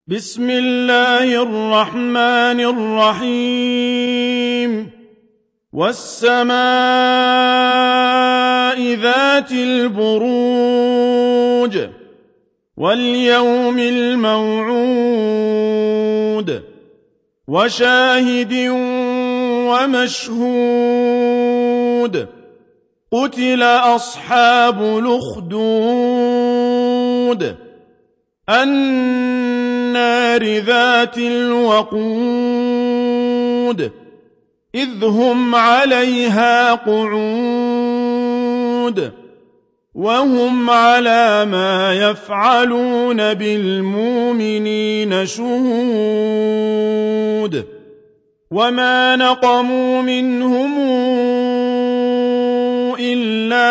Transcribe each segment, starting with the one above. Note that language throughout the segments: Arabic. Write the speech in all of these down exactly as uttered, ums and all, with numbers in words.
بسم الله الرحمن الرحيم والسماء ذات البروج واليوم الموعود وشاهد ومشهود قتل أصحاب الأخدود النار ذات الوقود إذ هم عليها قعود وهم على ما يفعلون بالمؤمنين شهود وما نقموا منهم إلا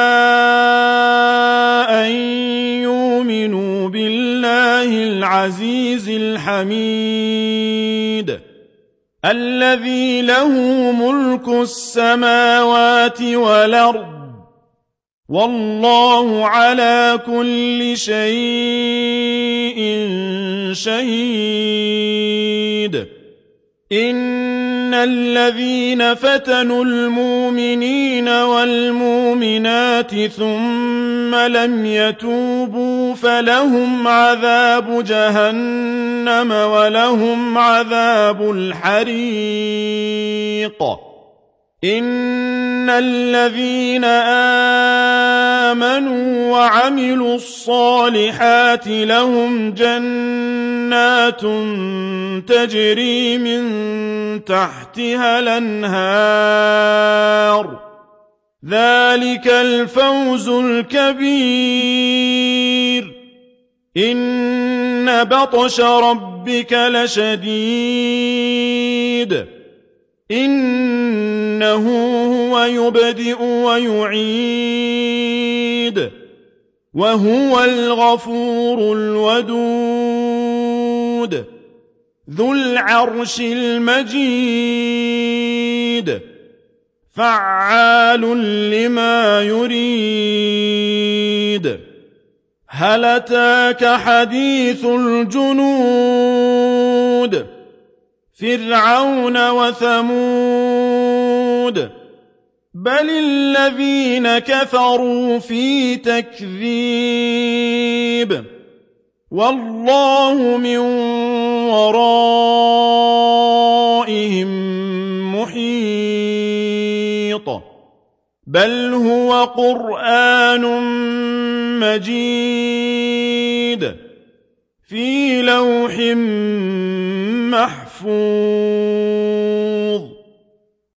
أن يؤمنوا بالله العزيز الحميد الذي له ملك السماوات والأرض والله على كل شيء شهيد إن الذين فتنوا المؤمنين والمؤمنات ثم لم يتوبوا فلهم عذاب جهنم ولهم عذاب الحريق إن الذين آمنوا وعملوا الصالحات لهم جنات تجري من تحتها الأنهار ذلك الفوز الكبير إن بطش ربك لشديد إنه هو يبدئ ويعيد وهو الغفور الودود ذو العرش المجيد فعال لما يريد هل أتاك حديث الجنود فرعون وثمود بل الذين كفروا في تكذيب والله من ورائهم محيط بل هو قرآن مجيد في لوح محفوظ